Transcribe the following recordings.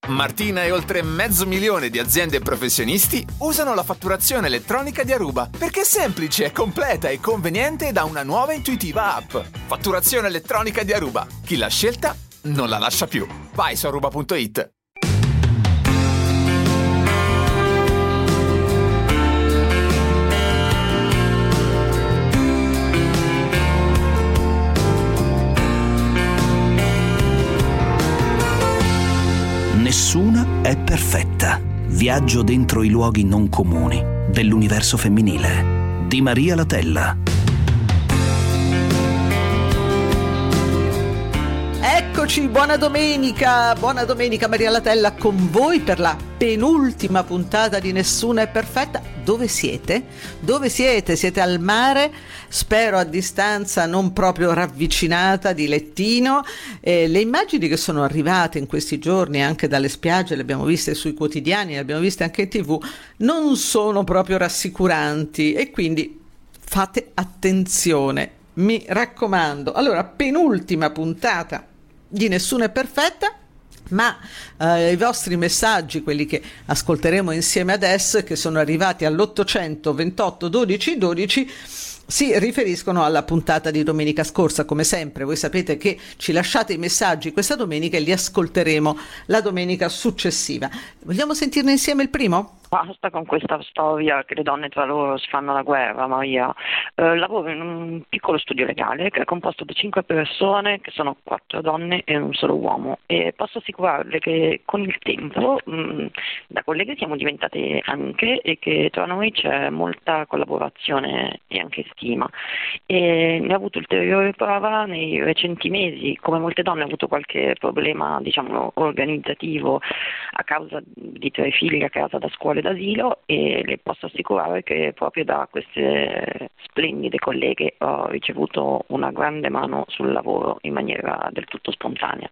Martina e oltre 500.000 di aziende e professionisti usano la fatturazione elettronica di Aruba perché è semplice, è completa e conveniente da una nuova e intuitiva app. Fatturazione elettronica di Aruba. Chi l'ha scelta non la lascia più. Vai su aruba.it. Nessuna è perfetta. Viaggio dentro i luoghi non comuni dell'universo femminile di Maria Latella. Eccoci, buona domenica Maria Latella con voi per la penultima puntata di Nessuna è perfetta. Dove siete? Dove siete? Siete al mare? Spero a distanza non proprio ravvicinata di lettino. Le immagini che sono arrivate in questi giorni anche dalle spiagge, le abbiamo viste sui quotidiani, le abbiamo viste anche in TV, non sono proprio rassicuranti e quindi fate attenzione, mi raccomando. Allora, penultima puntata di Nessuna è perfetta, ma i vostri messaggi, quelli che ascolteremo insieme adesso e che sono arrivati all'800 28 12 12, si riferiscono alla puntata di domenica scorsa. Come sempre voi sapete che ci lasciate i messaggi questa domenica e li ascolteremo la domenica successiva. Vogliamo sentirne insieme il primo? Basta con questa storia che le donne tra loro si fanno la guerra, Maria. Lavoro in un piccolo studio legale che è composto da 5 persone, che sono 4 donne e un solo uomo, e posso assicurarle che con il tempo da colleghe siamo diventate amiche e che tra noi c'è molta collaborazione e anche stima, e ne ho avuto ulteriore prova nei recenti mesi. Come molte donne ho avuto qualche problema, diciamo, organizzativo a causa di 3 figli a casa da scuola d'asilo, e le posso assicurare che proprio da queste splendide colleghe ho ricevuto una grande mano sul lavoro in maniera del tutto spontanea.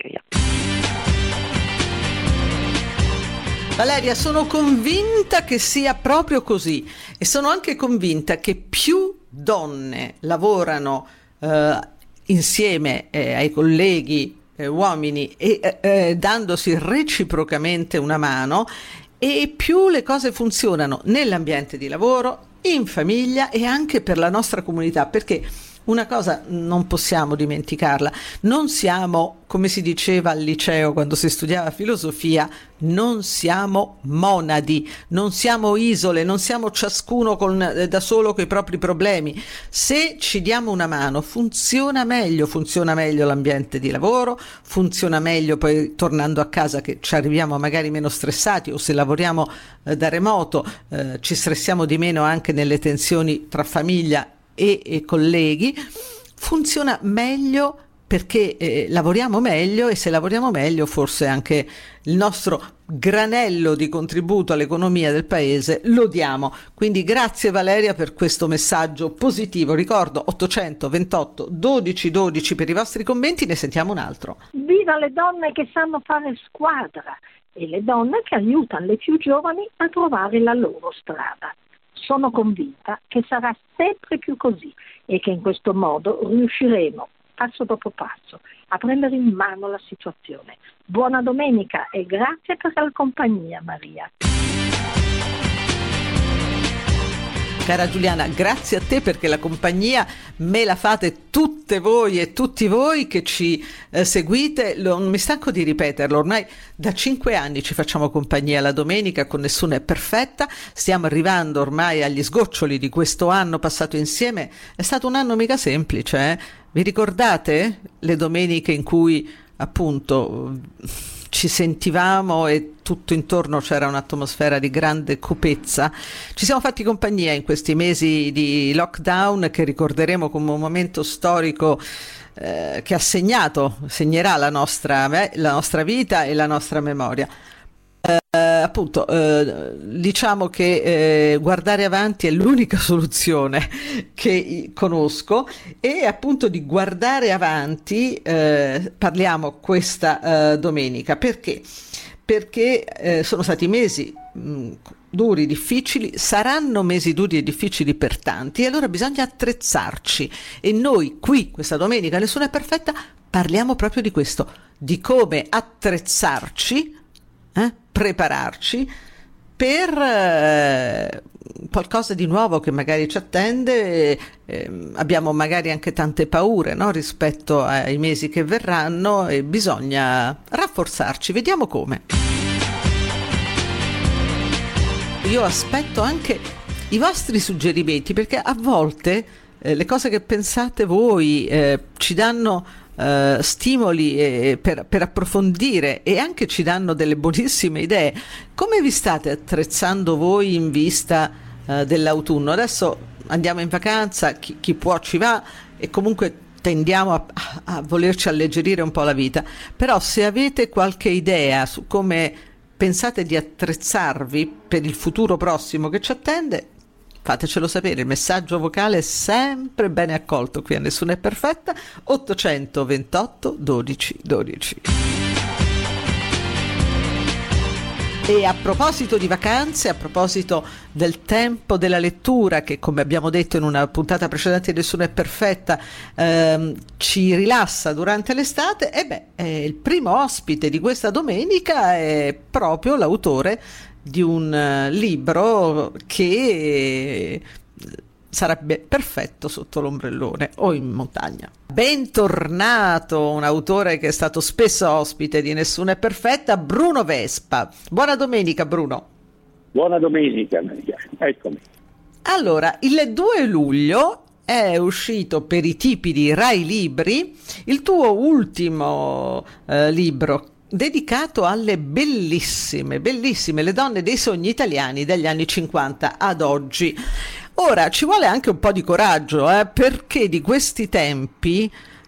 Valeria, sono convinta che sia proprio così e sono anche convinta che più donne lavorano insieme ai colleghi uomini e dandosi reciprocamente una mano, e più le cose funzionano nell'ambiente di lavoro, in famiglia e anche per la nostra comunità, perché una cosa non possiamo dimenticarla: non siamo, come si diceva al liceo quando si studiava filosofia, non siamo monadi, non siamo isole, non siamo ciascuno da solo con i propri problemi. Se ci diamo una mano funziona meglio l'ambiente di lavoro, funziona meglio poi tornando a casa, che ci arriviamo magari meno stressati, o se lavoriamo da remoto ci stressiamo di meno anche nelle tensioni tra famiglia e colleghi. Funziona meglio perché lavoriamo meglio, e se lavoriamo meglio forse anche il nostro granello di contributo all'economia del paese lo diamo. Quindi grazie Valeria per questo messaggio positivo. Ricordo 800 28 12 12 per i vostri commenti. Ne sentiamo un altro. Viva le donne che sanno fare squadra e le donne che aiutano le più giovani a trovare la loro strada. Sono convinta che sarà sempre più così e che in questo modo riusciremo, passo dopo passo, a prendere in mano la situazione. Buona domenica e grazie per la compagnia, Maria. Cara Giuliana, grazie a te, perché la compagnia me la fate tutte voi e tutti voi che ci seguite. Non mi stanco di ripeterlo, ormai da 5 anni ci facciamo compagnia la domenica con Nessuna è perfetta. Stiamo arrivando ormai agli sgoccioli di questo anno passato insieme. È stato un anno mica semplice, eh? Vi ricordate le domeniche in cui appunto ci sentivamo e tutto intorno c'era un'atmosfera di grande cupezza? Ci siamo fatti compagnia in questi mesi di lockdown che ricorderemo come un momento storico che segnerà la nostra vita e la nostra memoria. Diciamo che guardare avanti è l'unica soluzione che conosco, e appunto di guardare avanti parliamo questa domenica. Perché sono stati mesi duri, difficili, saranno mesi duri e difficili per tanti, e allora bisogna attrezzarci, e noi qui questa domenica Nessuna è perfetta parliamo proprio di questo, di come attrezzarci prepararci per qualcosa di nuovo che magari ci attende. Abbiamo magari anche tante paure, no? Rispetto ai mesi che verranno, e bisogna rafforzarci. Vediamo come. Io aspetto anche i vostri suggerimenti, perché a volte le cose che pensate voi ci danno stimoli per approfondire, e anche ci danno delle buonissime idee. Come vi state attrezzando voi in vista dell'autunno? Adesso andiamo in vacanza, chi può ci va, e comunque tendiamo a volerci alleggerire un po' la vita, però se avete qualche idea su come pensate di attrezzarvi per il futuro prossimo che ci attende, fatecelo sapere. Il messaggio vocale è sempre bene accolto qui a Nessuna è perfetta. 828 12 12. E a proposito di vacanze, a proposito del tempo della lettura, che come abbiamo detto in una puntata precedente di Nessuna è perfetta ci rilassa durante l'estate, il primo ospite di questa domenica è proprio l'autore di un libro che sarebbe perfetto sotto l'ombrellone o in montagna. Bentornato, un autore che è stato spesso ospite di Nessuna è perfetta, Bruno Vespa. Buona domenica, Bruno. Buona domenica, Maria. Eccomi. Allora, il 2 luglio è uscito per i tipi di Rai Libri il tuo ultimo libro, dedicato alle bellissime le donne dei sogni italiani dagli anni 50 ad oggi. Ora ci vuole anche un po' di coraggio, perché di questi tempi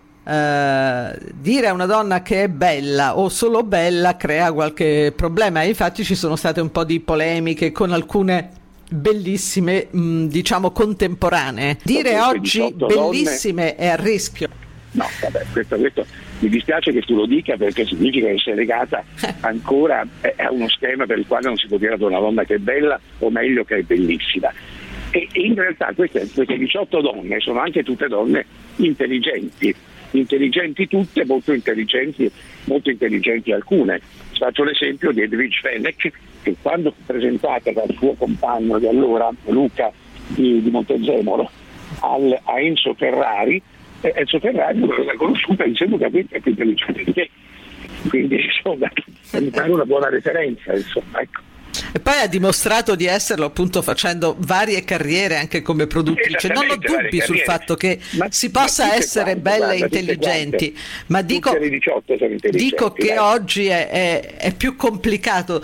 dire a una donna che è bella o solo bella crea qualche problema, e infatti ci sono state un po' di polemiche con alcune bellissime, diciamo contemporanee. Dire oggi bellissime è a rischio. No, vabbè, questo mi dispiace che tu lo dica, perché significa che sei legata ancora a uno schema per il quale non si può dire ad una donna che è bella, o meglio che è bellissima. E in realtà queste 18 donne sono anche tutte donne intelligenti tutte, molto intelligenti alcune. Faccio l'esempio di Edwige Fenech, che quando fu presentata dal suo compagno di allora, Luca di Montezemolo, a Enzo Ferrari l'ha conosciuta dicendo che è più intelligente di te, quindi insomma mi pare una buona referenza, insomma, ecco. E poi ha dimostrato di esserlo, appunto, facendo varie carriere anche come produttrice. Non ho dubbi sul fatto che si possa essere belle e intelligenti, ma dico che oggi è più complicato,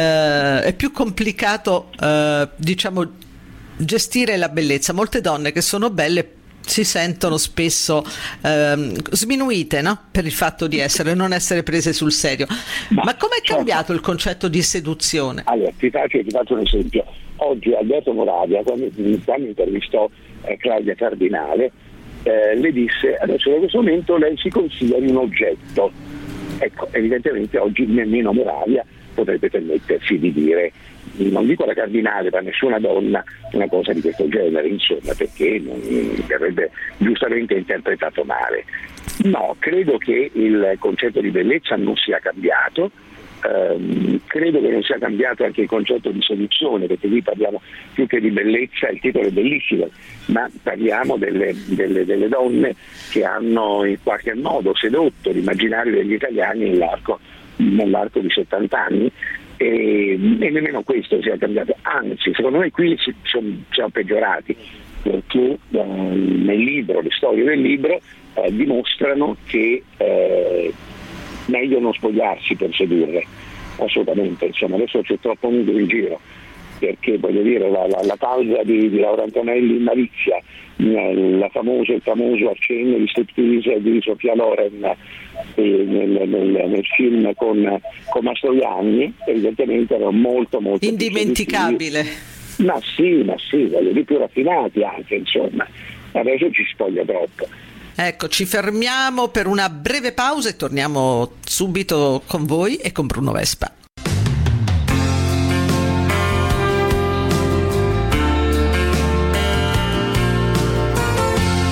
diciamo, gestire la bellezza. Molte donne che sono belle si sentono spesso sminuite, no? Per il fatto di non essere prese sul serio. Ma com'è cambiato il concetto di seduzione? Allora, ti faccio un esempio. Oggi Alberto Moravia, quando intervistò Claudia Cardinale, le disse: adesso da questo momento lei si consiglia di un oggetto. Ecco, evidentemente oggi nemmeno Moravia potrebbe permettersi di dire, non dico alla Cardinale, ma nessuna donna, una cosa di questo genere, insomma, perché non verrebbe giustamente interpretato male. No, credo che il concetto di bellezza non sia cambiato, credo che non sia cambiato anche il concetto di seduzione, perché qui parliamo più che di bellezza, il titolo è bellissimo, ma parliamo delle donne che hanno in qualche modo sedotto l'immaginario degli italiani nell'arco di 70 anni, e nemmeno questo sia cambiato, anzi secondo me qui siamo peggiorati, perché nel libro, le storie del libro dimostrano che meglio non spogliarsi per sedurre, assolutamente. Insomma, adesso c'è troppo nudo in giro, perché voglio dire la causa di Laura Antonelli in Malizia, il famoso accenno di striptease di Sofia Loren nel film con Mastroianni, evidentemente era molto indimenticabile. Ma sì, voglio dire, più raffinati anche, insomma. Adesso ci spoglia troppo. Ecco, ci fermiamo per una breve pausa e torniamo subito con voi e con Bruno Vespa.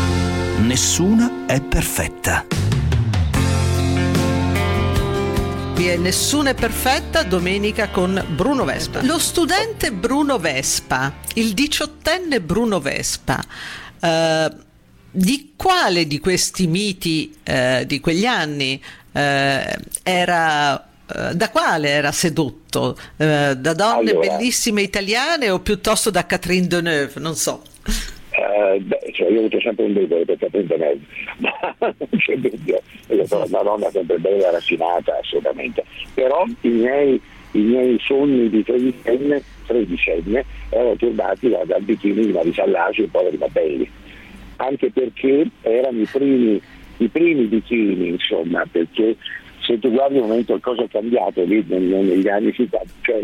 Nessuna è perfetta. Qui è Nessuna è perfetta, domenica con Bruno Vespa. Lo studente Bruno Vespa, il 18enne Bruno Vespa, di quale di questi miti di quegli anni da quale era sedotto? Da donne bellissime italiane o piuttosto da Catherine Deneuve? Non so. Io ho avuto sempre un debole per Catherine Deneuve, ma non c'è dubbio, io sono una donna sempre bella, raffinata, assolutamente. Però i miei sogni di tredicenne erano turbati dal bikini di Marisa Allage e Poveri Mabelli, anche perché erano i primi bikini, insomma, perché se tu guardi un momento cosa è cambiato lì negli anni 50, cioè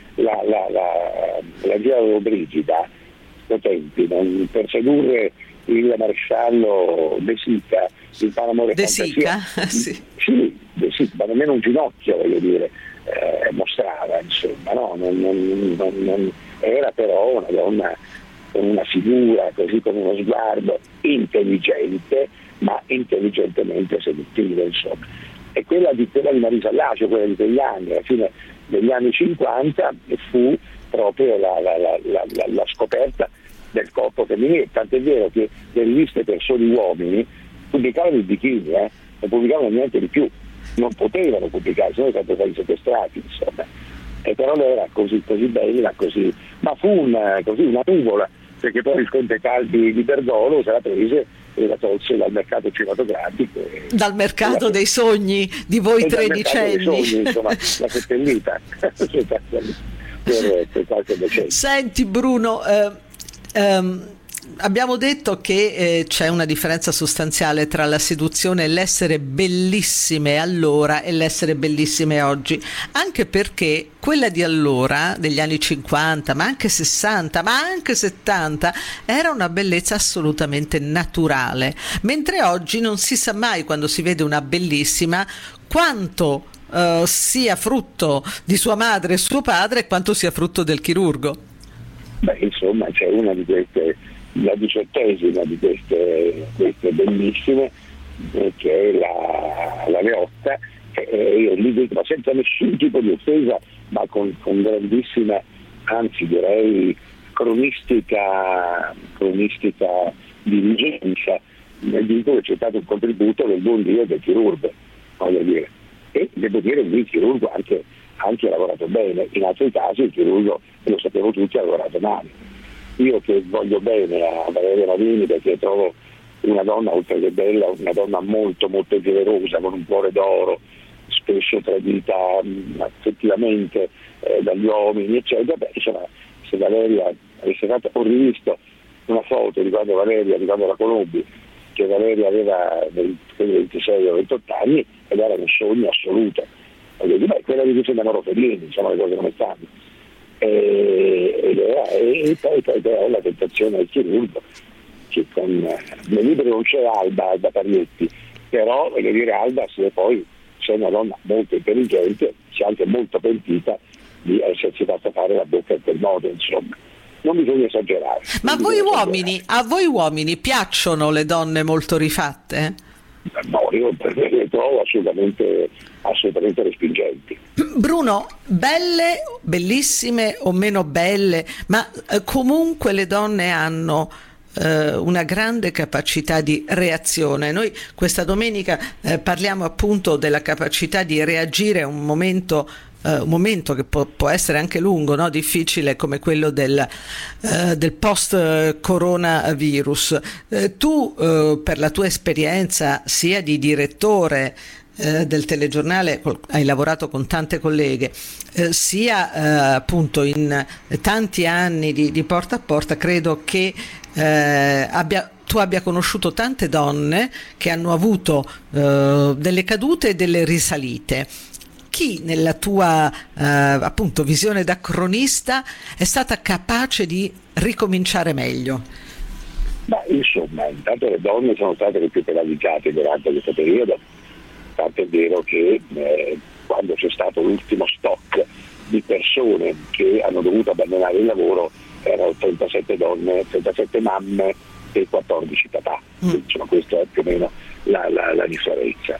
la Giacomo Brigida, potenti, per sedurre il maresciallo De Sica, il Palamore De Fantasia, Sica? sì, De Sica, ma nemmeno un ginocchio, voglio dire, mostrava, insomma, no? Non era però una donna con una figura, così, con uno sguardo intelligente, ma intelligentemente seduttivo, insomma. E quella di Marisa Allage, quella di quegli anni, alla fine degli anni 50, fu proprio la scoperta del corpo femminile, tant'è vero che le riviste per soli uomini pubblicavano i bikini, non pubblicavano niente di più, non potevano pubblicare, se no sarebbero stati sequestrati, insomma. E però lei era così bella, così, ma fu una nuvola, perché poi il conte Calvi di Bergolo se la prese e la tolse dal mercato cinematografico. Dal mercato dei sogni di voi tredicenni. Dal mercato dei sogni, insomma, la seppellita. per qualche decennio. Senti Bruno, abbiamo detto che c'è una differenza sostanziale tra la seduzione e l'essere bellissime allora e l'essere bellissime oggi, anche perché quella di allora, degli anni 50, ma anche 60, ma anche 70, era una bellezza assolutamente naturale, mentre oggi non si sa mai, quando si vede una bellissima, quanto sia frutto di sua madre e suo padre e quanto sia frutto del chirurgo. Beh, insomma, c'è una di queste, la 18ª di queste bellissime, che è la Leotta, io lì dico senza nessun tipo di offesa, ma con grandissima, anzi direi cronistica diligenza, dico che c'è stato un contributo del buon Dio del chirurgo, voglio dire. E devo dire che il chirurgo anche ha lavorato bene, in altri casi il chirurgo, lo sappiamo tutti, ha lavorato male. Io che voglio bene a Valeria Marini, perché trovo una donna, oltre che bella, una donna molto molto generosa, con un cuore d'oro, spesso tradita affettivamente dagli uomini, eccetera. Beh, insomma, se Valeria avesse fatto, ho rivisto una foto riguardo Valeria, riguardo la Colombi, che Valeria aveva 26 o 28 anni ed era un sogno assoluto. Beh, quella di cui si innamorò Fellini, insomma, le cose come stanno. E poi però la tentazione del chirurgo, che con le libere non c'è Alba Parietti, però voglio dire, Alba se poi sei una donna molto intelligente, si è anche molto pentita di essersi fatta fare la bocca in quel modo, insomma. Non bisogna esagerare. Ma a voi uomini piacciono le donne molto rifatte? No, io le trovo assolutamente respingenti. Bruno, belle, bellissime o meno belle, ma comunque le donne hanno una grande capacità di reazione. Noi questa domenica parliamo appunto della capacità di reagire a un momento che può essere anche lungo, no? Difficile, come quello del post coronavirus. Tu per la tua esperienza sia di direttore del telegiornale, hai lavorato con tante colleghe, sia appunto in tanti anni di porta a porta, credo che tu abbia conosciuto tante donne che hanno avuto delle cadute e delle risalite. Chi nella tua appunto visione da cronista è stata capace di ricominciare meglio? Ma insomma, intanto le donne sono state le più penalizzate durante questo periodo, tanto è vero che quando c'è stato l'ultimo stock di persone che hanno dovuto abbandonare il lavoro erano 37 donne, 37 mamme e 14 papà. Insomma, questa è più o meno la differenza.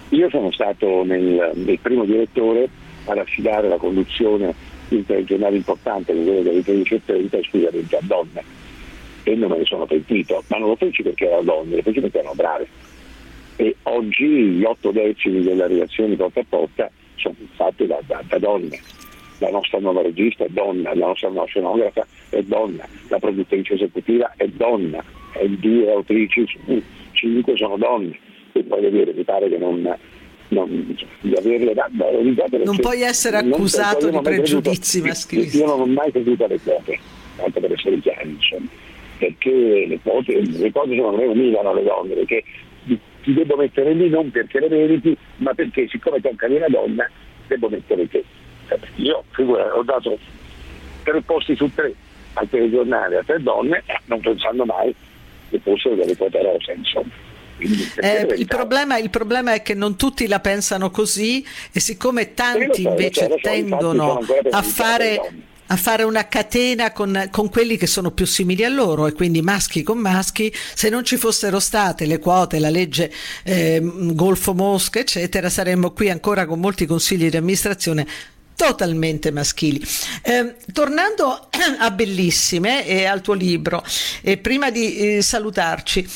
Io sono stato nel primo direttore ad affidare la conduzione di un telegiornale importante, quello delle 13:30, esclusivamente a donne, e non me ne sono pentito, ma non lo feci perché erano donne, lo feci perché erano brave. E oggi gli 8/10 delle relazioni porta a porta sono fatte da donne. La nostra nuova regista è donna, la nostra nuova scenografa è donna, la produttrice esecutiva è donna, e 2 autrici su 5 sono donne. E voglio dire, mi pare che di averle non puoi essere accusato di pregiudizi maschilisti. Io non ho mai creduto alle quote, tanto per essere chiari, insomma, perché le quote secondo me umiliano le donne, perché ti devo mettere lì non perché le meriti, ma perché siccome tocca lì una donna devo mettere te. Io ho dato 3 posti su 3 al telegiornale a 3 donne, non pensando mai che fossero delle quote rosa, insomma. Il problema è che non tutti la pensano così, e siccome tanti invece tendono a fare una catena con quelli che sono più simili a loro, e quindi maschi con maschi, se non ci fossero state le quote, la legge Golfo Mosca eccetera, saremmo qui ancora con molti consigli di amministrazione totalmente maschili. Tornando a Bellissime e al tuo libro, e prima di salutarci,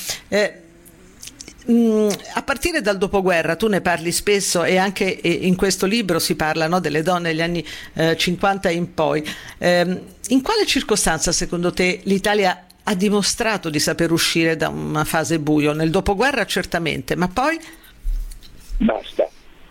a partire dal dopoguerra tu ne parli spesso, e anche in questo libro si parla, no, delle donne degli anni 50 in poi. In quale circostanza secondo te l'Italia ha dimostrato di saper uscire da una fase buio? Nel dopoguerra certamente, ma poi? Basta.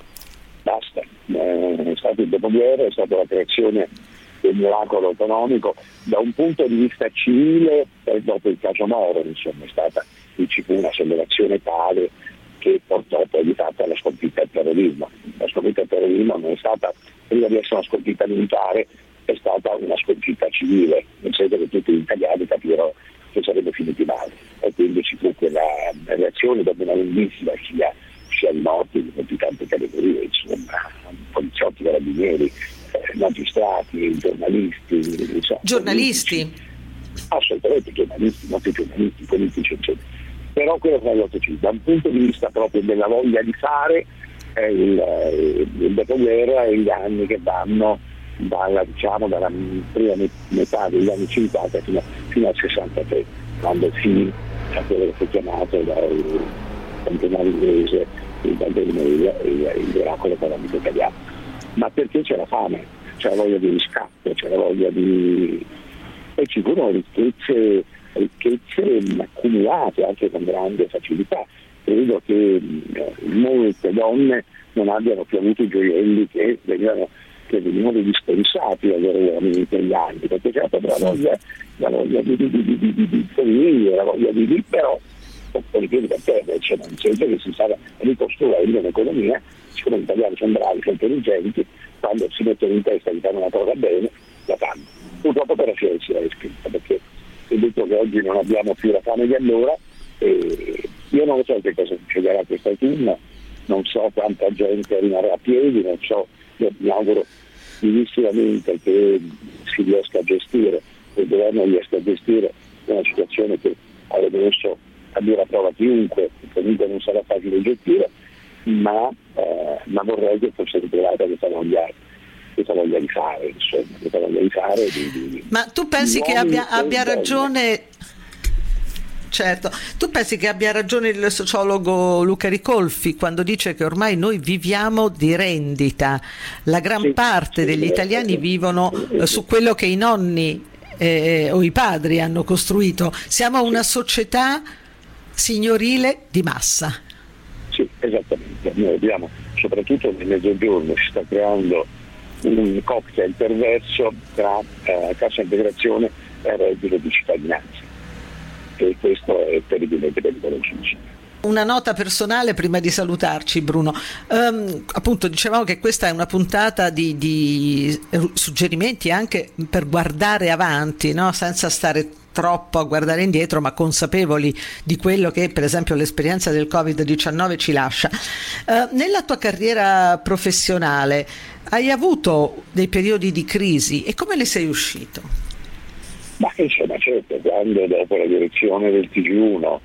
È stato il dopoguerra, è stata la creazione del miracolo economico da un punto di vista civile, dopo il caso Moro, insomma, ci fu una sollevazione tale che portò poi di fatto alla sconfitta del terrorismo. La sconfitta del terrorismo non è stata, prima di essere una sconfitta militare, è stata una sconfitta civile, nel senso che tutti gli italiani capirono che sarebbe finiti male, e quindi ci fu quella reazione dopo una lunghissima scia di morti di tante categorie, insomma, poliziotti, carabinieri, magistrati, giornalisti. Giornalisti? Assolutamente giornalisti, molti giornalisti, politici, eccetera. Però quello che ho detto, da un punto di vista proprio della voglia di fare, il dopoguerra e gli anni che vanno dalla prima metà degli anni 50 fino al 63, quando il film è quello che fu chiamato dal campionato inglese il miracolo economico italiano. Ma perché c'era fame, c'era voglia di riscatto, c'era voglia di... e ci furono ricchezze accumulate anche con grande facilità. Credo che molte donne non abbiano più avuto i gioielli che venivano dispensati dai loro uomini in quegli anni, perché c'era proprio la voglia di fornire, la voglia di libero, con i piedi per terra, cioè, nel senso che si stava ricostruendo un'economia. Siccome gli italiani sono bravi, sono intelligenti, quando si mettono in testa di fare una cosa bene, la fanno. Purtroppo per la fine si era iscritta, perché ho detto che oggi non abbiamo più la fame di allora, e io non so che cosa succederà quest'autunno, non so quanta gente rimarrà a piedi, non so, io mi auguro vivissimamente che si riesca a gestire, che il governo riesca a gestire una situazione che avrebbe messo a dura prova chiunque, comunque non sarà facile gestire, ma vorrei che fosse ritrovata questa voglia di fare, insomma, questa voglia di fare. Ma tu pensi che abbia ragione? Certo, tu pensi che abbia ragione il sociologo Luca Ricolfi quando dice che ormai noi viviamo di rendita, la gran parte degli italiani vivono su quello che i nonni o i padri hanno costruito, siamo una società signorile di massa. Sì, esattamente, noi abbiamo, soprattutto nel mezzogiorno si sta creando un cocktail perverso tra cassa integrazione e reddito di cittadinanza, e questo è terribilmente pericoloso. Una nota personale prima di salutarci, Bruno. Appunto dicevamo che questa è una puntata di suggerimenti anche per guardare avanti, no? Senza stare troppo a guardare indietro, ma consapevoli di quello che per esempio l'esperienza del Covid-19 ci lascia. Nella tua carriera professionale hai avuto dei periodi di crisi, e come ne sei uscito? Ma insomma, certo, quando dopo la direzione del TG1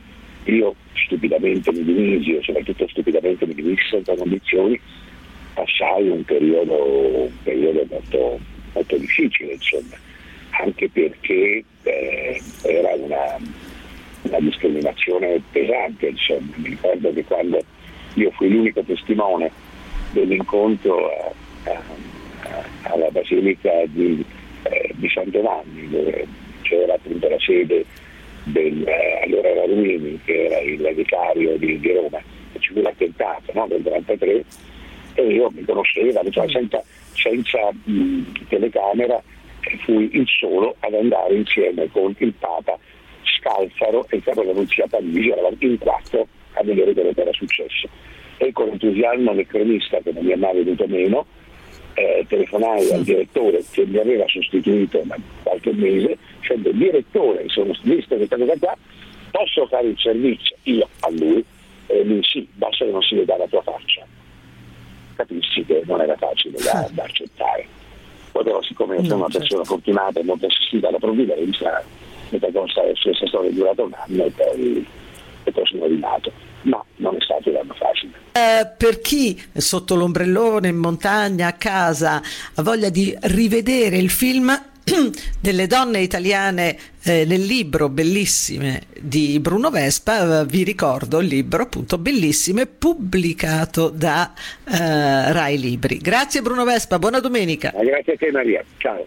io stupidamente mi dimisi, e soprattutto stupidamente mi dimisi senza condizioni, passai un periodo molto, molto difficile, insomma, anche perché era una discriminazione pesante, insomma. Mi ricordo che quando io fui l'unico testimone dell'incontro alla Basilica di San Giovanni, dove c'era appunto la sede allora era Ruini, che era il vicario di Roma, e ci fu l'attentato, no, del 93, e io mi conosceva, cioè, senza telecamera, fui il solo ad andare insieme con il Papa Scalfaro e il capo della polizia Parigi, eravamo in 4 a vedere quello che era successo, e con entusiasmo del cronista, che non mi ha mai venuto meno, telefonai al direttore che mi aveva sostituito da qualche mese, dicendo: direttore, sono visto questa cosa qua, posso fare il servizio? Io a lui, lui sì, basta che non si veda la tua faccia. Capissi che non era facile da accettare. Poi però, siccome io sono una persona fortunata e molto assistita alla provvidenza, questa cosa è stessa storia durata un anno e poi sono rinato. No, non è stato un anno facile. Per chi sotto l'ombrellone, in montagna, a casa, ha voglia di rivedere il film delle donne italiane nel libro Bellissime di Bruno Vespa, vi ricordo il libro appunto Bellissime, pubblicato da Rai Libri. Grazie Bruno Vespa, buona domenica. Grazie a te Maria, ciao.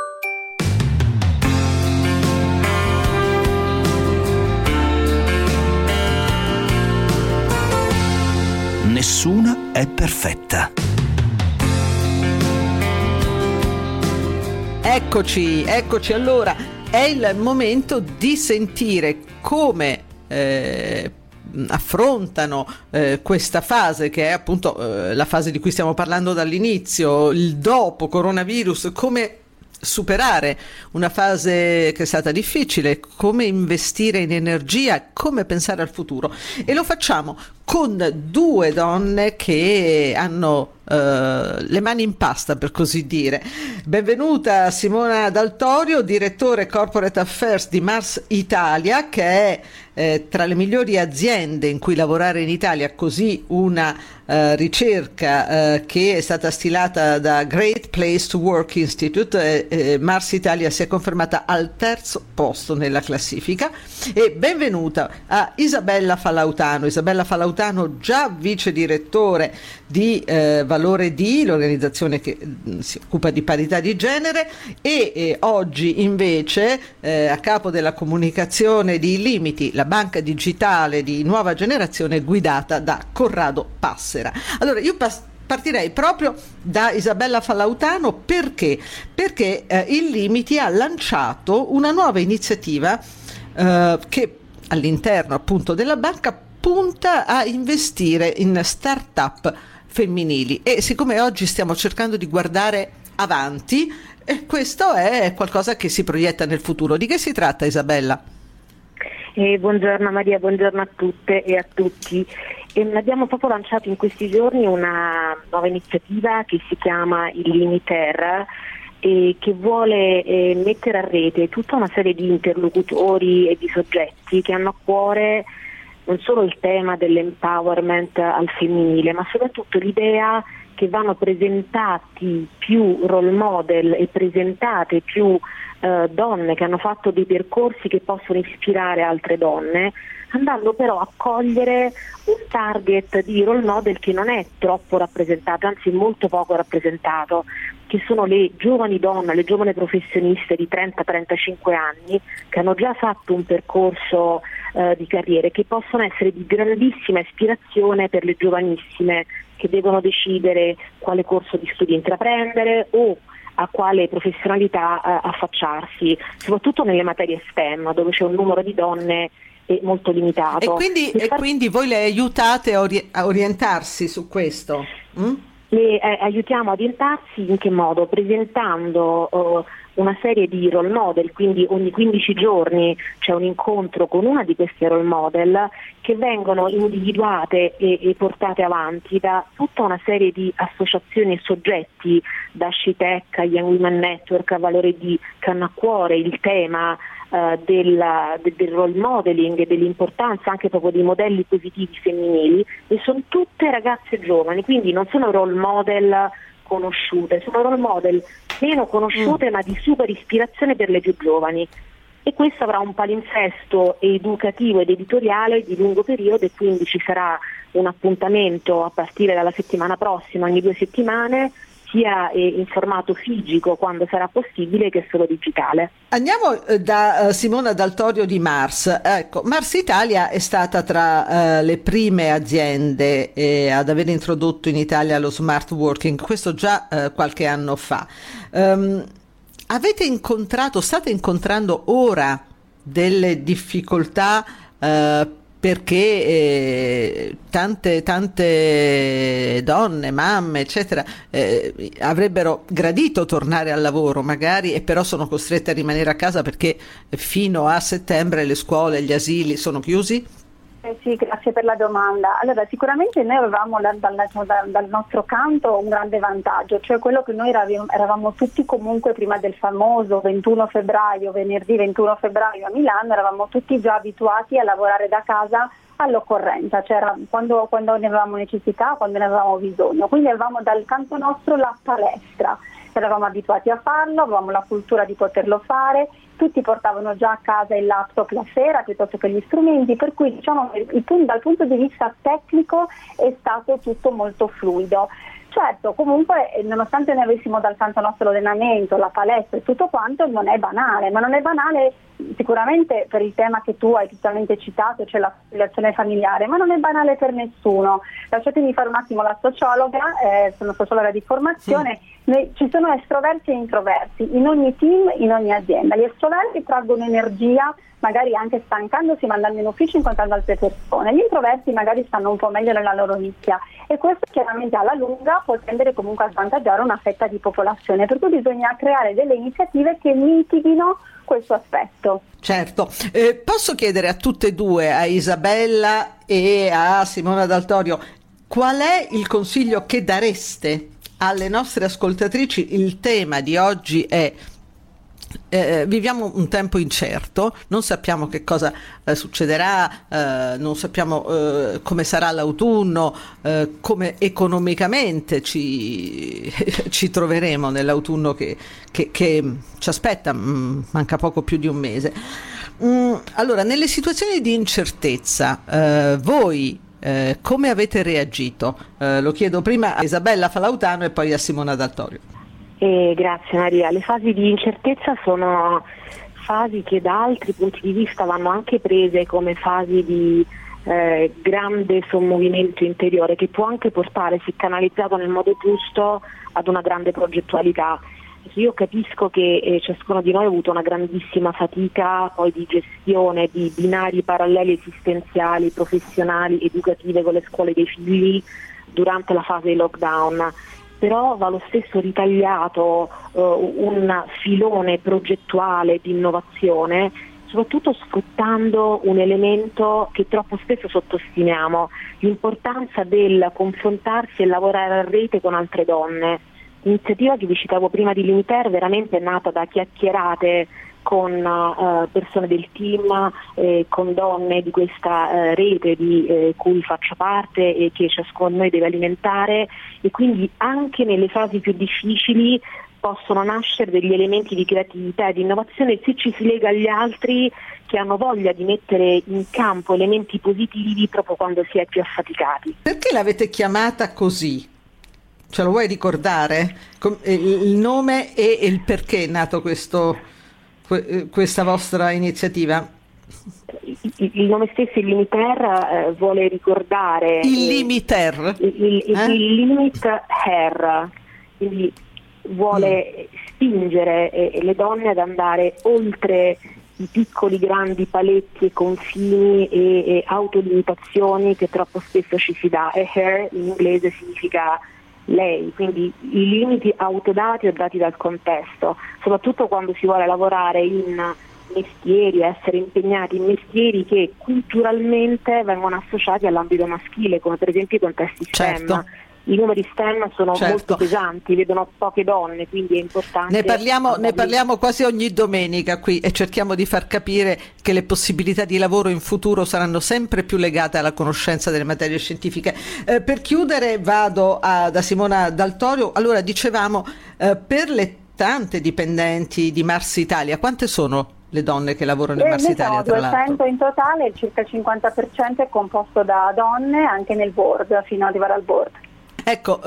Nessuna è perfetta. Eccoci, allora è il momento di sentire come affrontano questa fase, che è appunto la fase di cui stiamo parlando dall'inizio, il dopo coronavirus, come superare una fase che è stata difficile, come investire in energia, come pensare al futuro, e lo facciamo con 2 donne che hanno le mani in pasta, per così dire. Benvenuta Simona Daltorio, direttore Corporate Affairs di Mars Italia, che è tra le migliori aziende in cui lavorare in Italia, così una ricerca che è stata stilata da Great Place to Work Institute. Mars Italia si è confermata al 3° posto nella classifica. E benvenuta a Isabella Falautano. Isabella Falautano, già vice direttore di Valore D, l'organizzazione che si occupa di parità di genere, e oggi invece a capo della comunicazione di Illimity, la banca digitale di nuova generazione guidata da Corrado Passera. Allora io partirei proprio da Isabella Falautano perché Illimity ha lanciato una nuova iniziativa che all'interno appunto della banca punta a investire in start-up femminili, e siccome oggi stiamo cercando di guardare avanti, questo è qualcosa che si proietta nel futuro. Di che si tratta, Isabella? Buongiorno Maria, buongiorno a tutte e a tutti. Abbiamo proprio lanciato in questi giorni una nuova iniziativa che si chiama Illimiter, e che vuole mettere a rete tutta una serie di interlocutori e di soggetti che hanno a cuore non solo il tema dell'empowerment al femminile, ma soprattutto l'idea che vanno presentati più role model e presentate più donne che hanno fatto dei percorsi che possono ispirare altre donne, andando però a cogliere un target di role model che non è troppo rappresentato, anzi molto poco rappresentato, che sono le giovani donne, le giovani professioniste di 30-35 anni che hanno già fatto un percorso di carriere, che possono essere di grandissima ispirazione per le giovanissime che devono decidere quale corso di studi intraprendere o a quale professionalità affacciarsi, soprattutto nelle materie STEM, dove c'è un numero di donne molto limitato. E quindi voi le aiutate a orientarsi su questo? Le aiutiamo a orientarsi in che modo? Presentando una serie di role model, quindi ogni 15 giorni c'è un incontro con una di queste role model che vengono individuate e portate avanti da tutta una serie di associazioni e soggetti, da Scitec a Young Women Network a Valore D, che hanno a cuore il tema del role modeling e dell'importanza anche proprio dei modelli positivi femminili, e sono tutte ragazze giovani, quindi non sono role model conosciute, sono role model meno conosciute ma di super ispirazione per le più giovani, e questo avrà un palinsesto educativo ed editoriale di lungo periodo, e quindi ci sarà un appuntamento a partire dalla settimana prossima, ogni 2 settimane, sia in formato fisico quando sarà possibile che solo digitale. Andiamo da Simona Daltorio di Mars. Ecco, Mars Italia è stata tra le prime aziende ad aver introdotto in Italia lo smart working, questo già qualche anno fa. State incontrando ora delle difficoltà perché tante donne, mamme, eccetera, avrebbero gradito tornare al lavoro magari, e però sono costrette a rimanere a casa perché fino a settembre le scuole e gli asili sono chiusi? Sì, grazie per la domanda. Allora, sicuramente noi avevamo dal nostro canto un grande vantaggio, cioè quello che noi eravamo tutti comunque prima del famoso 21 febbraio, venerdì 21 febbraio a Milano, eravamo tutti già abituati a lavorare da casa all'occorrenza, cioè quando ne avevamo necessità, quando ne avevamo bisogno. Quindi avevamo dal canto nostro la palestra, eravamo abituati a farlo, avevamo la cultura di poterlo fare, tutti portavano già a casa il laptop la sera piuttosto che gli strumenti, per cui diciamo dal punto di vista tecnico è stato tutto molto fluido. Certo, comunque nonostante noi avessimo dal canto nostro allenamento, la palestra e tutto quanto, non è banale, ma non è banale sicuramente per il tema che tu hai giustamente citato, cioè la conciliazione familiare, ma non è banale per nessuno. Lasciatemi fare un attimo la sociologa, sono sociologa di formazione. Ci sono estroversi e introversi in ogni team, in ogni azienda. Gli estroversi traggono energia, magari anche stancandosi, ma andando in ufficio incontrando altre persone. Gli introversi magari stanno un po' meglio nella loro nicchia, e questo chiaramente alla lunga può tendere comunque a svantaggiare una fetta di popolazione, per cui bisogna creare delle iniziative che mitighino questo aspetto. Certo, posso chiedere a tutte e due, a Isabella e a Simona Daltorio, qual è il consiglio che dareste alle nostre ascoltatrici? Il tema di oggi è viviamo un tempo incerto, non sappiamo che cosa succederà, non sappiamo come sarà l'autunno, come economicamente ci troveremo nell'autunno che ci aspetta, manca poco più di un mese. Allora, nelle situazioni di incertezza, voi come avete reagito? Lo chiedo prima a Isabella Falautano e poi a Simona Daltorio. Grazie Maria. Le fasi di incertezza sono fasi che da altri punti di vista vanno anche prese come fasi di grande sommovimento interiore, che può anche portare, se canalizzato nel modo giusto, ad una grande progettualità. Io capisco che ciascuno di noi ha avuto una grandissima fatica poi di gestione di binari paralleli esistenziali, professionali, educative con le scuole dei figli durante la fase di lockdown. Però va lo stesso ritagliato un filone progettuale di innovazione, soprattutto sfruttando un elemento che troppo spesso sottostimiamo, l'importanza del confrontarsi e lavorare a rete con altre donne. L'iniziativa che vi citavo prima di Limiter veramente è nata da chiacchierate con persone del team, con donne di questa rete di cui faccio parte e che ciascuno di noi deve alimentare, e quindi anche nelle fasi più difficili possono nascere degli elementi di creatività e di innovazione se ci si lega agli altri che hanno voglia di mettere in campo elementi positivi proprio quando si è più affaticati. Perché l'avete chiamata così? Ce lo vuoi ricordare? Il nome e il perché è nato questa vostra iniziativa? Il nome stesso, il Limiter, vuole ricordare il Limiter, il Limit Her, quindi vuole spingere le donne ad andare oltre i piccoli grandi paletti e confini e autolimitazioni che troppo spesso ci si dà. E her in inglese significa lei, quindi i limiti autodati o dati dal contesto, soprattutto quando si vuole lavorare in mestieri, essere impegnati in mestieri che culturalmente vengono associati all'ambito maschile, come per esempio i contesti STEM. Certo. i numeri STEM sono certo. molto pesanti, vedono poche donne, quindi è importante. Ne parliamo quasi ogni domenica qui e cerchiamo di far capire che le possibilità di lavoro in futuro saranno sempre più legate alla conoscenza delle materie scientifiche. Per chiudere vado da Simona Daltorio. Allora, dicevamo, per le tante dipendenti di Mars Italia, quante sono le donne che lavorano in Mars Italia, tra 200 l'altro? in totale, circa il 50% è composto da donne, anche nel board, fino ad arrivare al board. Ecco,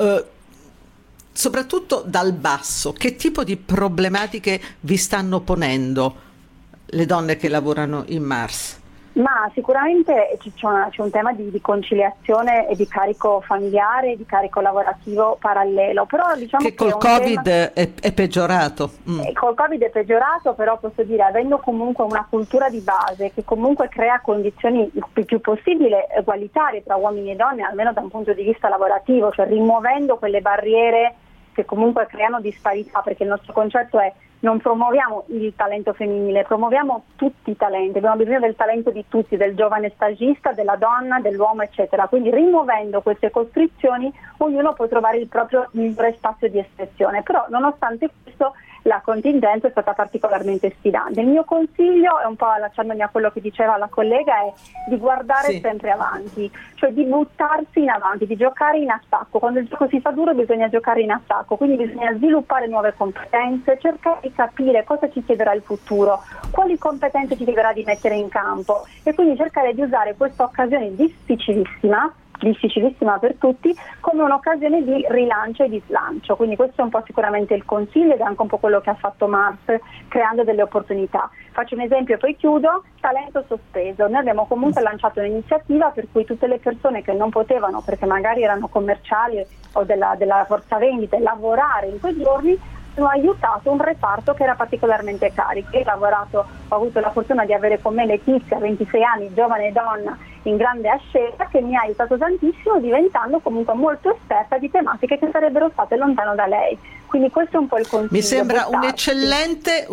soprattutto dal basso, che tipo di problematiche vi stanno ponendo le donne che lavorano in Mars? Ma sicuramente c'è un tema di conciliazione e di carico familiare, di carico lavorativo parallelo, però diciamo che col Covid è peggiorato. Col Covid è peggiorato, però posso dire, avendo comunque una cultura di base che comunque crea condizioni il più possibile egualitarie tra uomini e donne, almeno da un punto di vista lavorativo, cioè rimuovendo quelle barriere che comunque creano disparità, perché il nostro concetto è: non promuoviamo il talento femminile, promuoviamo tutti i talenti, abbiamo bisogno del talento di tutti, del giovane stagista, della donna, dell'uomo, eccetera. Quindi rimuovendo queste costrizioni ognuno può trovare il proprio migliore spazio di espressione, però nonostante questo la contingenza è stata particolarmente sfidante. Il mio consiglio, è un po' allacciandomi a quello che diceva la collega, è di guardare sempre avanti, cioè di buttarsi in avanti, di giocare in attacco. Quando il gioco si fa duro bisogna giocare in attacco, quindi bisogna sviluppare nuove competenze, cercare di capire cosa ci chiederà il futuro, quali competenze ci chiederà di mettere in campo, e quindi cercare di usare questa occasione difficilissima per tutti come un'occasione di rilancio e di slancio. Quindi questo è un po' sicuramente il consiglio ed è anche un po' quello che ha fatto Mars, creando delle opportunità. Faccio un esempio e poi chiudo: talento sospeso. Noi abbiamo comunque lanciato un'iniziativa per cui tutte le persone che non potevano, perché magari erano commerciali o della forza vendita, lavorare in quei giorni, hanno aiutato un reparto che era particolarmente carico. Ho avuto la fortuna di avere con me Letizia, 26 anni, giovane donna in grande ascesa, che mi ha aiutato tantissimo, diventando comunque molto esperta di tematiche che sarebbero state lontano da lei. Quindi questo è un po' il consiglio. Mi sembra un'eccellente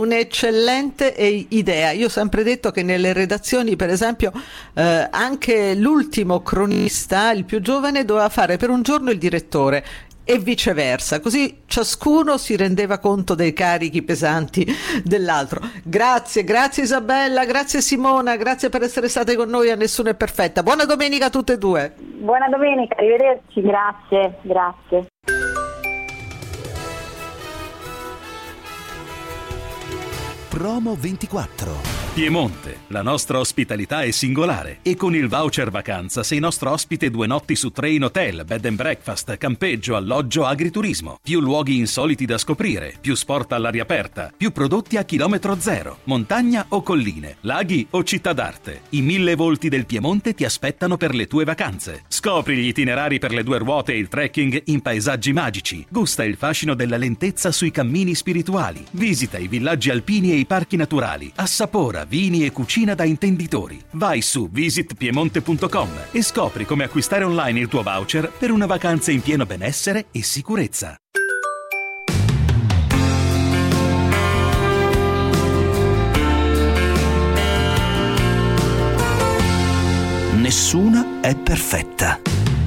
idea. Io ho sempre detto che nelle redazioni, per esempio, anche l'ultimo cronista, il più giovane, doveva fare per un giorno il direttore, e viceversa, così ciascuno si rendeva conto dei carichi pesanti dell'altro. Grazie Isabella, grazie Simona, grazie per essere state con noi a Nessuno è Perfetta. Buona domenica a tutte e due. Buona domenica, arrivederci. Grazie. Promo 24. Piemonte, la nostra ospitalità è singolare e con il voucher vacanza sei nostro ospite 2 notti su 3 in hotel, bed and breakfast, campeggio, alloggio, agriturismo. Più luoghi insoliti da scoprire, più sport all'aria aperta, più prodotti a chilometro zero, montagna o colline, laghi o città d'arte. I 1000 volti del Piemonte ti aspettano per le tue vacanze. Scopri gli itinerari per le 2 ruote e il trekking in paesaggi magici. Gusta il fascino della lentezza sui cammini spirituali. Visita i villaggi alpini e i parchi naturali. Assapora vini e cucina da intenditori. Vai su visitpiemonte.com e scopri come acquistare online il tuo voucher per una vacanza in pieno benessere e sicurezza. Nessuna è perfetta.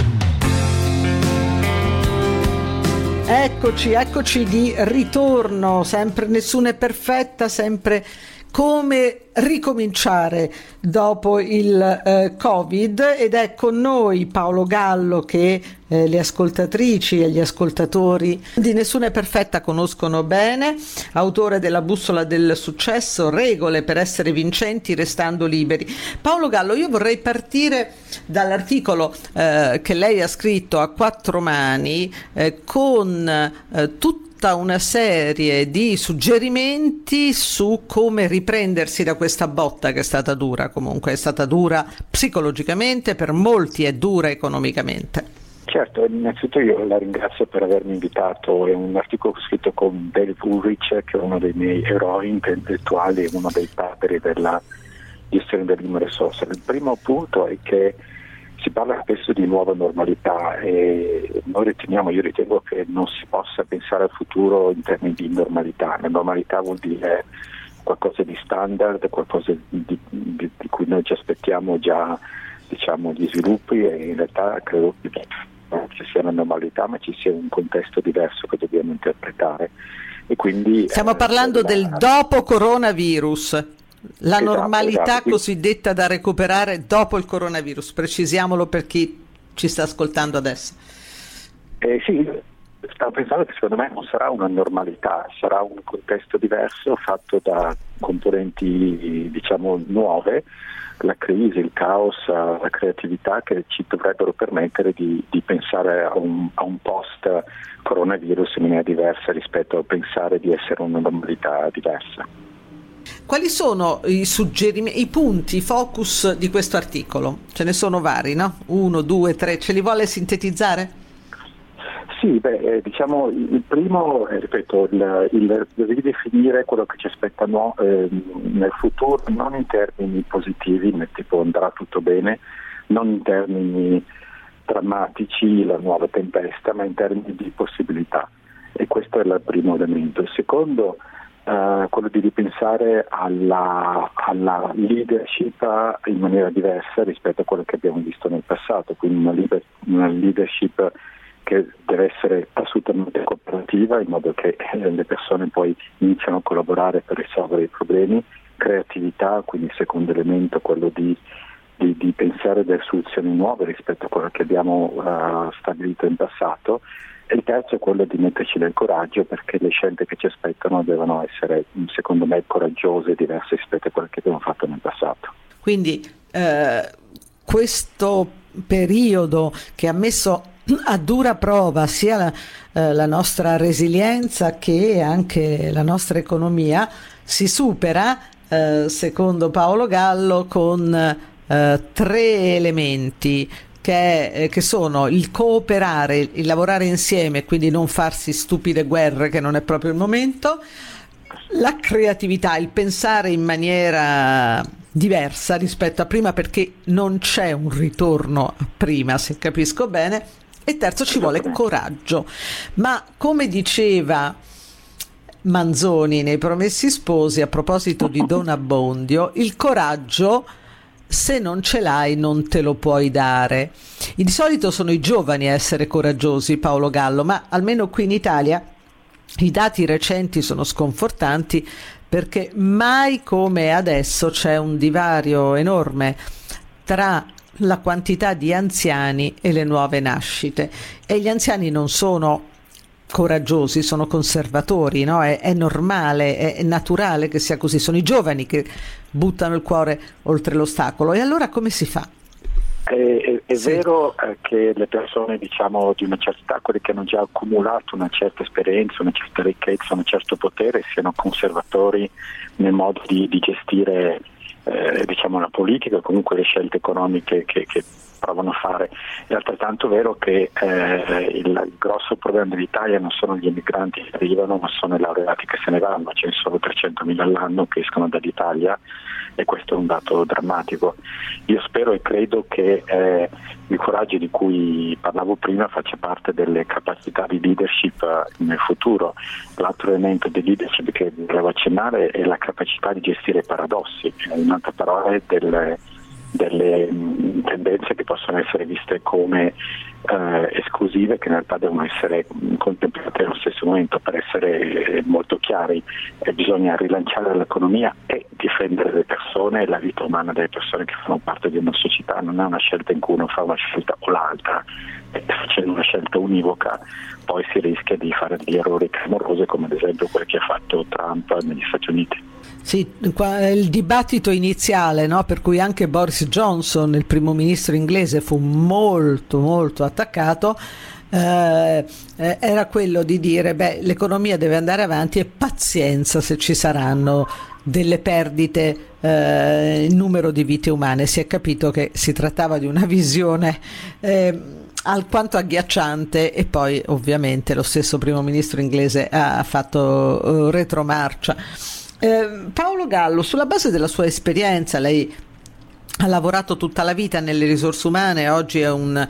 Eccoci di ritorno, sempre Nessuna è perfetta, sempre come ricominciare dopo il Covid, ed è con noi Paolo Gallo, che le ascoltatrici e gli ascoltatori di Nessuna è Perfetta conoscono bene, autore della Bussola del Successo, regole per essere vincenti restando liberi. Paolo Gallo, io vorrei partire dall'articolo che lei ha scritto a 4 mani con tutta una serie di suggerimenti su come riprendersi da questa botta che è stata dura. Comunque è stata dura psicologicamente, per molti è dura economicamente. Certo, innanzitutto io la ringrazio per avermi invitato. È un articolo scritto con Dave Ulrich, che è uno dei miei eroi intellettuali e uno dei padri della gestione delle numere social. Il primo punto è che si parla spesso di nuova normalità e io ritengo che non si possa pensare al futuro in termini di normalità. La normalità vuol dire qualcosa di standard, qualcosa di cui noi ci aspettiamo già, diciamo, gli sviluppi, e in realtà credo che ci sia una normalità, ma ci sia un contesto diverso che dobbiamo interpretare. E quindi stiamo parlando del dopo coronavirus, la normalità cosiddetta da recuperare dopo il coronavirus. Precisiamolo per chi ci sta ascoltando adesso. Sì, stavo pensando che secondo me non sarà una normalità, sarà un contesto diverso fatto da componenti, diciamo, nuove, la crisi, il caos, la creatività, che ci dovrebbero permettere di pensare a un post coronavirus in maniera diversa rispetto a pensare di essere una normalità diversa. Quali sono i suggerimenti, i punti, i focus di questo articolo? Ce ne sono vari, no? 1, 2, 3, ce li vuole sintetizzare? Sì, diciamo il primo, ripeto, il ridefinire quello che ci aspetta nel futuro, non in termini positivi, tipo andrà tutto bene, non in termini drammatici, la nuova tempesta, ma in termini di possibilità. E questo è il primo elemento. Il secondo, quello di ripensare alla leadership in maniera diversa rispetto a quello che abbiamo visto nel passato, quindi una leadership che deve essere assolutamente cooperativa, in modo che le persone poi iniziano a collaborare per risolvere i problemi, creatività, quindi il secondo elemento, quello di pensare delle soluzioni nuove rispetto a quello che abbiamo stabilito in passato, e il terzo è quello di metterci del coraggio, perché le scelte che ci aspettano devono essere, secondo me, coraggiose e diverse rispetto a quello che abbiamo fatto nel passato. Quindi questo periodo che ha messo a dura prova sia la nostra resilienza che anche la nostra economia si supera, secondo Paolo Gallo, con 3 elementi che sono il cooperare, il lavorare insieme, quindi non farsi stupide guerre, che non è proprio il momento, la creatività, il pensare in maniera diversa rispetto a prima, perché non c'è un ritorno a prima, se capisco bene. E terzo, ci vuole coraggio. Ma come diceva Manzoni nei Promessi Sposi, a proposito di Don Abbondio, il coraggio, se non ce l'hai, non te lo puoi dare. Di solito sono i giovani a essere coraggiosi, Paolo Gallo, ma almeno qui in Italia i dati recenti sono sconfortanti, perché mai come adesso c'è un divario enorme tra la quantità di anziani e le nuove nascite, e gli anziani non sono coraggiosi, sono conservatori, no? È normale, è naturale che sia così, sono i giovani che buttano il cuore oltre l'ostacolo. E allora come si fa? È vero che le persone, diciamo, di una certa età, quelle che hanno già accumulato una certa esperienza, una certa ricchezza, un certo potere, siano conservatori nel modo di gestire diciamo la politica, comunque le scelte economiche che provano a fare. È altrettanto vero che il grosso problema dell'Italia non sono gli immigranti che arrivano, ma sono i laureati che se ne vanno. Ce ne sono 300.000 all'anno che escono dall'Italia, e questo è un dato drammatico. Io spero e credo che il coraggio di cui parlavo prima faccia parte delle capacità di leadership nel futuro. L'altro elemento di leadership che volevo accennare è la capacità di gestire i paradossi, in altre parole delle tendenze che possono essere viste come esclusive, che in realtà devono essere contemplate allo stesso momento. Per essere molto chiari, bisogna rilanciare l'economia e difendere le persone e la vita umana delle persone che fanno parte di una società. Non è una scelta in cui uno fa una scelta o l'altra, e facendo una scelta univoca poi si rischia di fare degli errori clamorosi, come ad esempio quelli che ha fatto Trump negli Stati Uniti. Sì, il dibattito iniziale, no, per cui anche Boris Johnson, il primo ministro inglese, fu molto molto attaccato, era quello di dire l'economia deve andare avanti e pazienza se ci saranno delle perdite in numero di vite umane. Si è capito che si trattava di una visione alquanto agghiacciante, e poi ovviamente lo stesso primo ministro inglese ha fatto retromarcia. Paolo Gallo, sulla base della sua esperienza, lei ha lavorato tutta la vita nelle risorse umane, oggi è una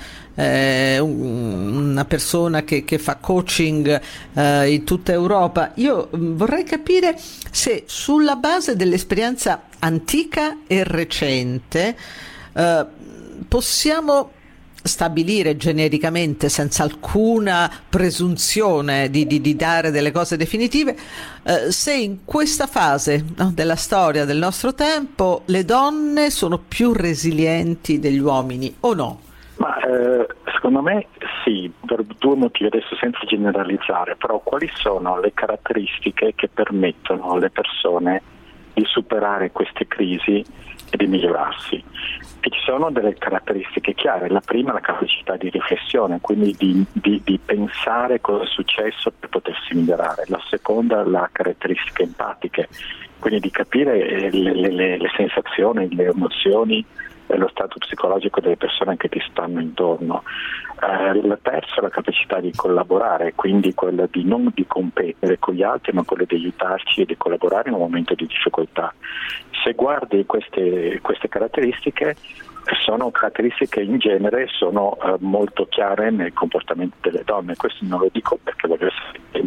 persona che fa coaching in tutta Europa. Io vorrei capire se sulla base dell'esperienza antica e recente possiamo stabilire genericamente, senza alcuna presunzione di dare delle cose definitive, se in questa fase, no, della storia del nostro tempo le donne sono più resilienti degli uomini o no? Ma secondo me sì, per due motivi, adesso senza generalizzare, però quali sono le caratteristiche che permettono alle persone di superare queste crisi e di migliorarsi? E ci sono delle caratteristiche chiare. La prima è la capacità di riflessione, quindi di pensare cosa è successo per potersi migliorare. La seconda, la caratteristica empatiche, quindi di capire le sensazioni, le emozioni e lo stato psicologico delle persone che ti stanno intorno. La terza è la capacità di collaborare, quindi quella di non di competere con gli altri, ma quella di aiutarci e di collaborare in un momento di difficoltà. Se guardi queste caratteristiche, sono caratteristiche in genere sono molto chiare nel comportamento delle donne. Questo non lo dico perché voglio essere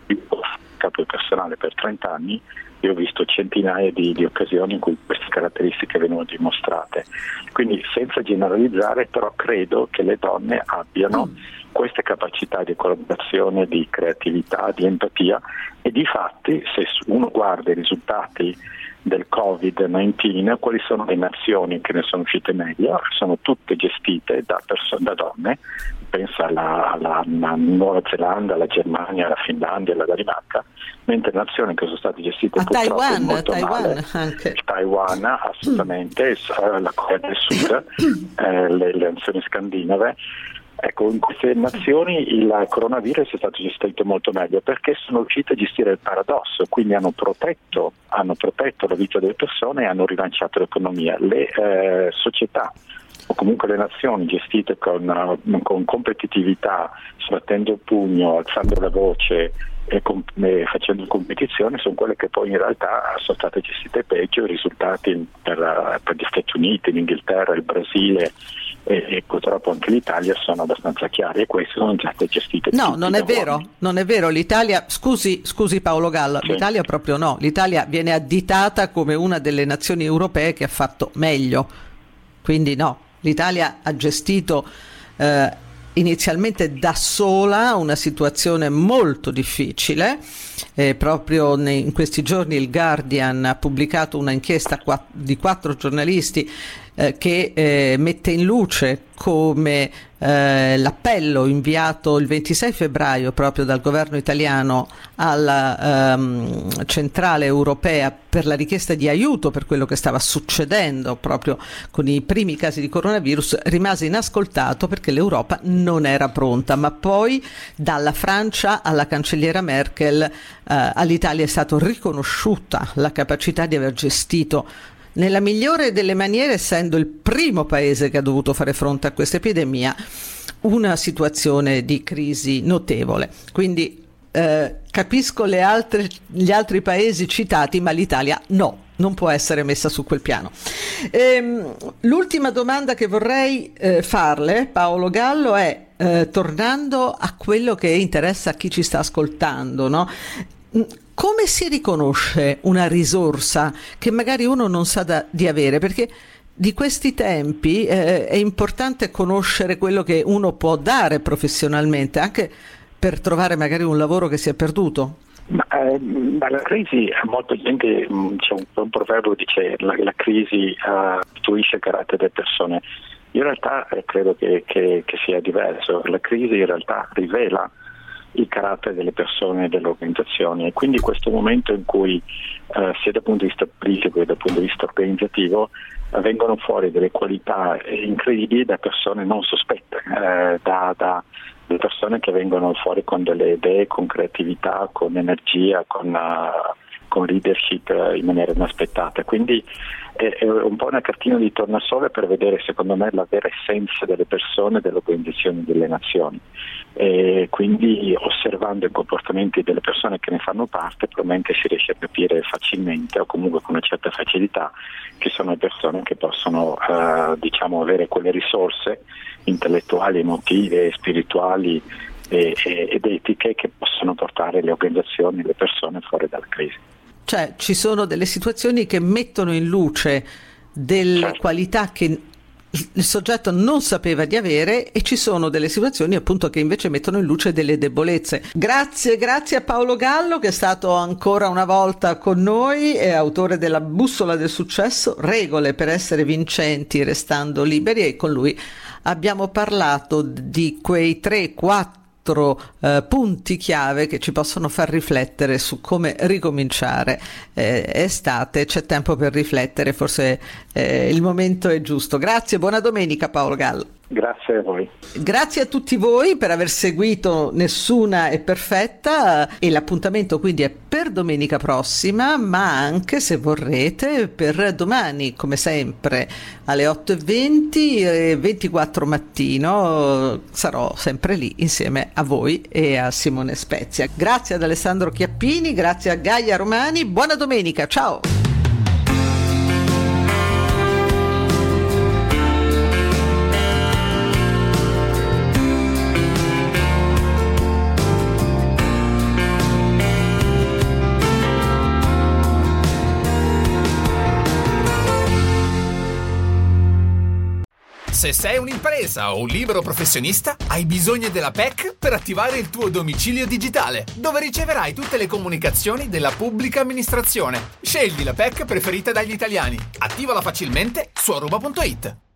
capo personale per 30 anni. Io ho visto centinaia di occasioni in cui queste caratteristiche vengono dimostrate. Quindi senza generalizzare, però credo che le donne abbiano queste capacità di collaborazione, di creatività, di empatia, e di fatti se uno guarda i risultati del Covid-19, quali sono le nazioni che ne sono uscite meglio? Sono tutte gestite da donne. Pensa alla Nuova Zelanda, alla Germania, alla Finlandia, alla Danimarca, mentre nazioni che sono state gestite purtroppo molto male, anche. Taiwan assolutamente, la Corea del Sud, le nazioni scandinave. Ecco, in queste nazioni il coronavirus è stato gestito molto meglio perché sono riusciti a gestire il paradosso, quindi hanno protetto la vita delle persone e hanno rilanciato l'economia. Le società o comunque le nazioni gestite con competitività, sbattendo il pugno, alzando la voce e facendo competizione, sono quelle che poi in realtà sono state gestite peggio. I risultati per gli Stati Uniti, l'Inghilterra, il Brasile e purtroppo anche l'Italia sono abbastanza chiari, e queste sono state gestite. No, non è vero, l'Italia, scusi Paolo Gallo, sì. L'Italia proprio no, l'Italia viene additata come una delle nazioni europee che ha fatto meglio, quindi no, l'Italia ha gestito inizialmente da sola una situazione molto difficile. Proprio in questi giorni il Guardian ha pubblicato una inchiesta di 4 giornalisti che mette in luce come l'appello inviato il 26 febbraio proprio dal governo italiano alla centrale europea per la richiesta di aiuto per quello che stava succedendo proprio con i primi casi di coronavirus rimase inascoltato perché l'Europa non era pronta, ma poi dalla Francia alla cancelliera Merkel all'Italia è stata riconosciuta la capacità di aver gestito nella migliore delle maniere, essendo il primo paese che ha dovuto fare fronte a questa epidemia, una situazione di crisi notevole. Quindi capisco gli altri paesi citati, ma l'Italia no, non può essere messa su quel piano. L'ultima domanda che vorrei farle, Paolo Gallo, è tornando a quello che interessa a chi ci sta ascoltando, no? Come si riconosce una risorsa che magari uno non sa di avere? Perché di questi tempi è importante conoscere quello che uno può dare professionalmente, anche per trovare magari un lavoro che si è perduto. Ma la crisi, molta gente, c'è un proverbio che dice la crisi costruisce il carattere delle persone. In realtà credo che sia diverso. La crisi in realtà rivela il carattere delle persone e delle organizzazioni, e quindi questo momento in cui sia dal punto di vista politico che dal punto di vista organizzativo vengono fuori delle qualità incredibili da persone non sospette, da persone che vengono fuori con delle idee, con creatività, con energia, con leadership in maniera inaspettata. Quindi è un po' una cartina di tornasole per vedere, secondo me, la vera essenza delle persone, delle organizzazioni, delle nazioni. E quindi osservando i comportamenti delle persone che ne fanno parte, probabilmente si riesce a capire facilmente, o comunque con una certa facilità, che sono le persone che possono avere quelle risorse intellettuali, emotive, spirituali ed etiche che possono portare le organizzazioni e le persone fuori dalla crisi. Cioè ci sono delle situazioni che mettono in luce delle qualità che il soggetto non sapeva di avere, e ci sono delle situazioni appunto che invece mettono in luce delle debolezze. Grazie a Paolo Gallo, che è stato ancora una volta con noi, è autore della Bussola del successo, regole per essere vincenti restando liberi, e con lui abbiamo parlato di quei 3-4 punti chiave che ci possono far riflettere su come ricominciare. Estate, c'è tempo per riflettere, forse il momento è giusto. Grazie, buona domenica Paolo Gallo. Grazie a voi. Grazie a tutti voi per aver seguito Nessuna è perfetta, e l'appuntamento quindi è per domenica prossima, ma anche, se vorrete, per domani, come sempre alle 8:20 e 24 mattino sarò sempre lì insieme a voi e a Simone Spezia. Grazie ad Alessandro Chiappini, grazie a Gaia Romani, buona domenica, ciao! Se sei un'impresa o un libero professionista, hai bisogno della PEC per attivare il tuo domicilio digitale, dove riceverai tutte le comunicazioni della pubblica amministrazione. Scegli la PEC preferita dagli italiani. Attivala facilmente su aruba.it.